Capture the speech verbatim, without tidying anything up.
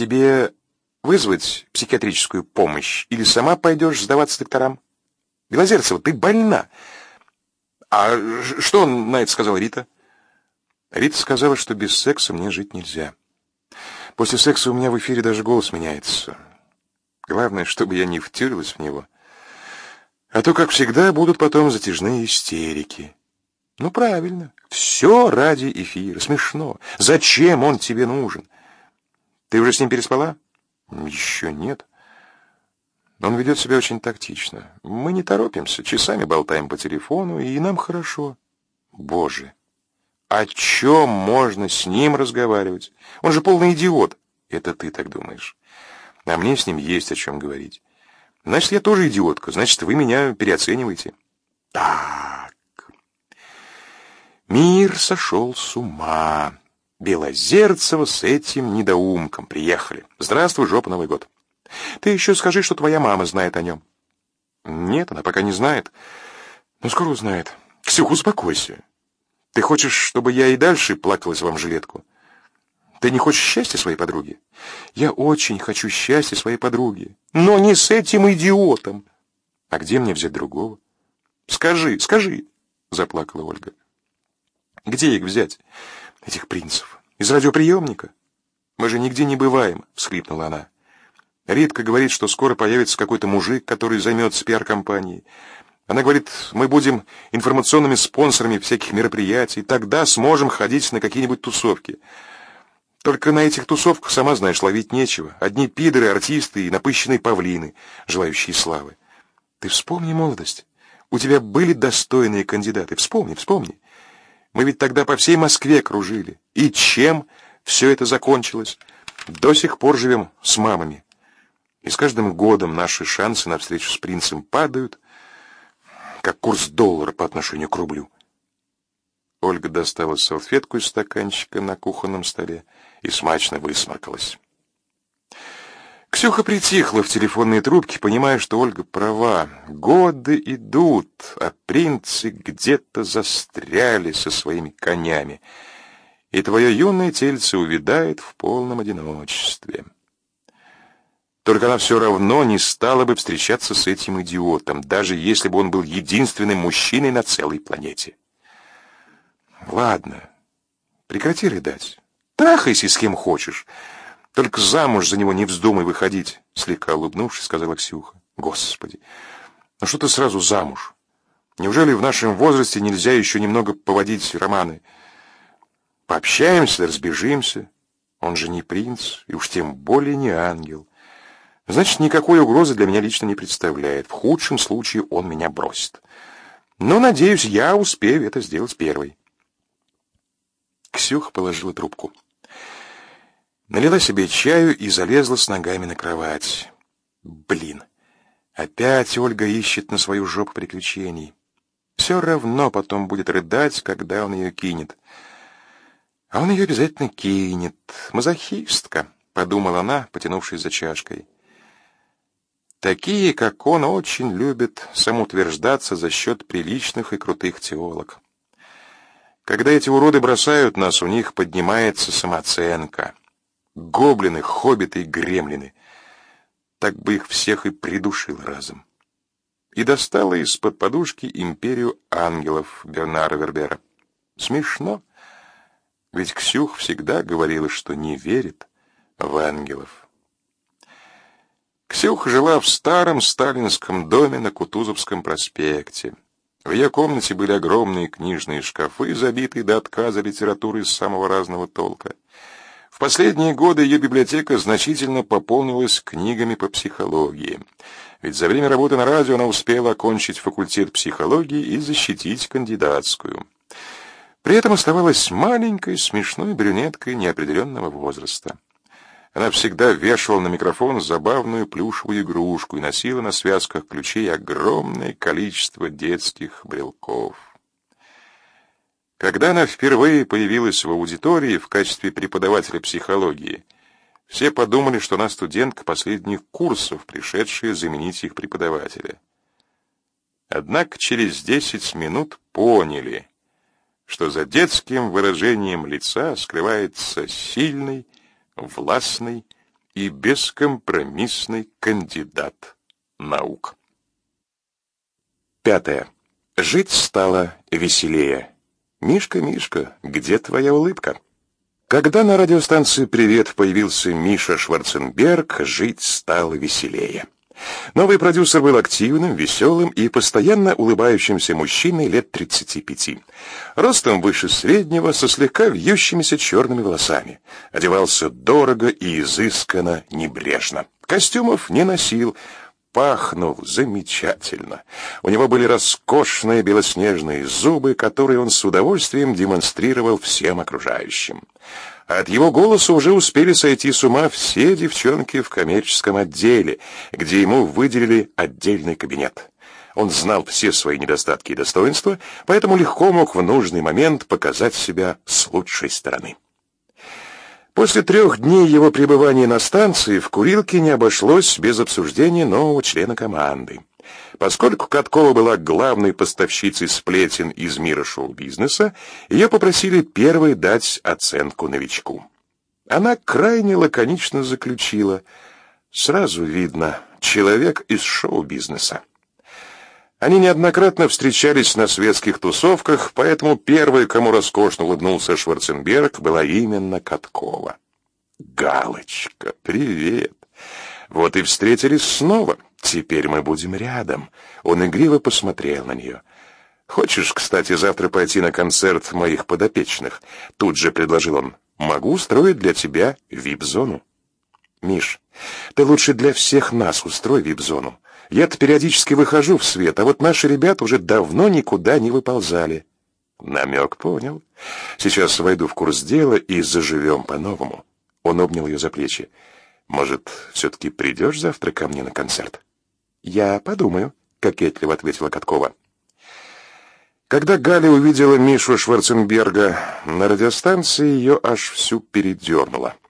Тебе вызвать психиатрическую помощь или сама пойдешь сдаваться докторам? Белозерцева, ты больна. А что на это сказала Рита? Рита сказала, что без секса мне жить нельзя. После секса у меня в эфире даже голос меняется. Главное, чтобы я не втюрилась в него. А то, как всегда, будут потом затяжные истерики. Ну, правильно. Все ради эфира. Смешно. Зачем он тебе нужен? Ты уже с ним переспала? Еще нет. Он ведет себя очень тактично. Мы не торопимся, часами болтаем по телефону, и нам хорошо. Боже, о чем можно с ним разговаривать? Он же полный идиот. Это ты так думаешь. А мне с ним есть о чем говорить. Значит, я тоже идиотка. Значит, вы меня переоцениваете. Так. Мир сошел с ума. Белозерцева с этим недоумком приехали. Здравствуй, жопа, Новый год. Ты еще скажи, что твоя мама знает о нем. Нет, она пока не знает. Но скоро узнает. Ксюх, успокойся. Ты хочешь, чтобы я и дальше плакалась вам в жилетку? Ты не хочешь счастья своей подруги? Я очень хочу счастья своей подруги. Но не с этим идиотом. А где мне взять другого? Скажи, скажи, заплакала Ольга. Где их взять? Этих принцев. Из радиоприемника? Мы же нигде не бываем, всхлипнула она. Ритка говорит, что скоро появится какой-то мужик, который займется пиар-компанией. Она говорит, мы будем информационными спонсорами всяких мероприятий, тогда сможем ходить на какие-нибудь тусовки. Только на этих тусовках, сама знаешь, ловить нечего. Одни пидоры, артисты и напыщенные павлины, желающие славы. Ты вспомни молодость. У тебя были достойные кандидаты. Вспомни, вспомни. Мы ведь тогда по всей Москве кружили. И чем все это закончилось? До сих пор живем с мамами. И с каждым годом наши шансы на встречу с принцем падают, как курс доллара по отношению к рублю. Ольга достала салфетку из стаканчика на кухонном столе и смачно высморкалась. Ксюха притихла в телефонной трубке, понимая, что Ольга права. Годы идут, а принцы где-то застряли со своими конями, и твое юное тельце увядает в полном одиночестве. Только она все равно не стала бы встречаться с этим идиотом, даже если бы он был единственным мужчиной на целой планете. Ладно, прекрати рыдать. Трахайся с кем хочешь. Только замуж за него не вздумай выходить, слегка улыбнувшись, сказала Ксюха. Господи, ну что ты сразу замуж? Неужели в нашем возрасте нельзя еще немного поводить романы? Пообщаемся, разбежимся. Он же не принц, и уж тем более не ангел. Значит, никакой угрозы для меня лично не представляет. В худшем случае он меня бросит. Но, надеюсь, я успею это сделать первой. Ксюха положила трубку. Налила себе чаю и залезла с ногами на кровать. Блин, опять Ольга ищет на свою жопу приключений. Все равно потом будет рыдать, когда он ее кинет. А он ее обязательно кинет. Мазохистка, подумала она, потянувшись за чашкой. Такие, как он, очень любят самоутверждаться за счет приличных и крутых теолог. Когда эти уроды бросают нас, у них поднимается самооценка. Гоблины, хоббиты и гремлины. Так бы их всех и придушил разом. И достала из-под подушки империю ангелов Бернара Вербера. Смешно, ведь Ксюх всегда говорила, что не верит в ангелов. Ксюха жила в старом сталинском доме на Кутузовском проспекте. В ее комнате были огромные книжные шкафы, забитые до отказа литературой самого разного толка. В последние годы ее библиотека значительно пополнилась книгами по психологии. Ведь за время работы на радио она успела окончить факультет психологии и защитить кандидатскую. При этом оставалась маленькой, смешной брюнеткой неопределенного возраста. Она всегда вешала на микрофон забавную плюшевую игрушку и носила на связках ключей огромное количество детских брелков. Когда она впервые появилась в аудитории в качестве преподавателя психологии, все подумали, что она студентка последних курсов, пришедшая заменить их преподавателя. Однако через десять минут поняли, что за детским выражением лица скрывается сильный, властный и бескомпромиссный кандидат наук. Пятое. Жить стало веселее. Мишка, Мишка, где твоя улыбка? Когда на радиостанции «Привет» появился Миша Шварценберг, жить стало веселее. Новый продюсер был активным, веселым и постоянно улыбающимся мужчиной лет тридцати пяти. Ростом выше среднего, со слегка вьющимися черными волосами. Одевался дорого и изысканно, небрежно. Костюмов не носил, пахнул замечательно. У него были роскошные белоснежные зубы, которые он с удовольствием демонстрировал всем окружающим. От его голоса уже успели сойти с ума все девчонки в коммерческом отделе, где ему выделили отдельный кабинет. Он знал все свои недостатки и достоинства, поэтому легко мог в нужный момент показать себя с лучшей стороны. После трех дней его пребывания на станции в курилке не обошлось без обсуждения нового члена команды. Поскольку Каткова была главной поставщицей сплетен из мира шоу-бизнеса, ее попросили первой дать оценку новичку. Она крайне лаконично заключила: «Сразу видно, человек из шоу-бизнеса». Они неоднократно встречались на светских тусовках, поэтому первой, кому роскошно улыбнулся Шварценберг, была именно Каткова. «Галочка, привет! Вот и встретились снова. Теперь мы будем рядом». Он игриво посмотрел на нее. «Хочешь, кстати, завтра пойти на концерт моих подопечных?» Тут же предложил он. «Могу устроить для тебя вип-зону». «Миш, ты лучше для всех нас устрой вип-зону. Я-то периодически выхожу в свет, а вот наши ребята уже давно никуда не выползали». Намек понял. «Сейчас войду в курс дела и заживем по-новому». Он обнял ее за плечи. «Может, все-таки придешь завтра ко мне на концерт?» «Я подумаю», — кокетливо ответила Каткова. Когда Галя увидела Мишу Шварценберга на радиостанции, ее аж всю передернуло.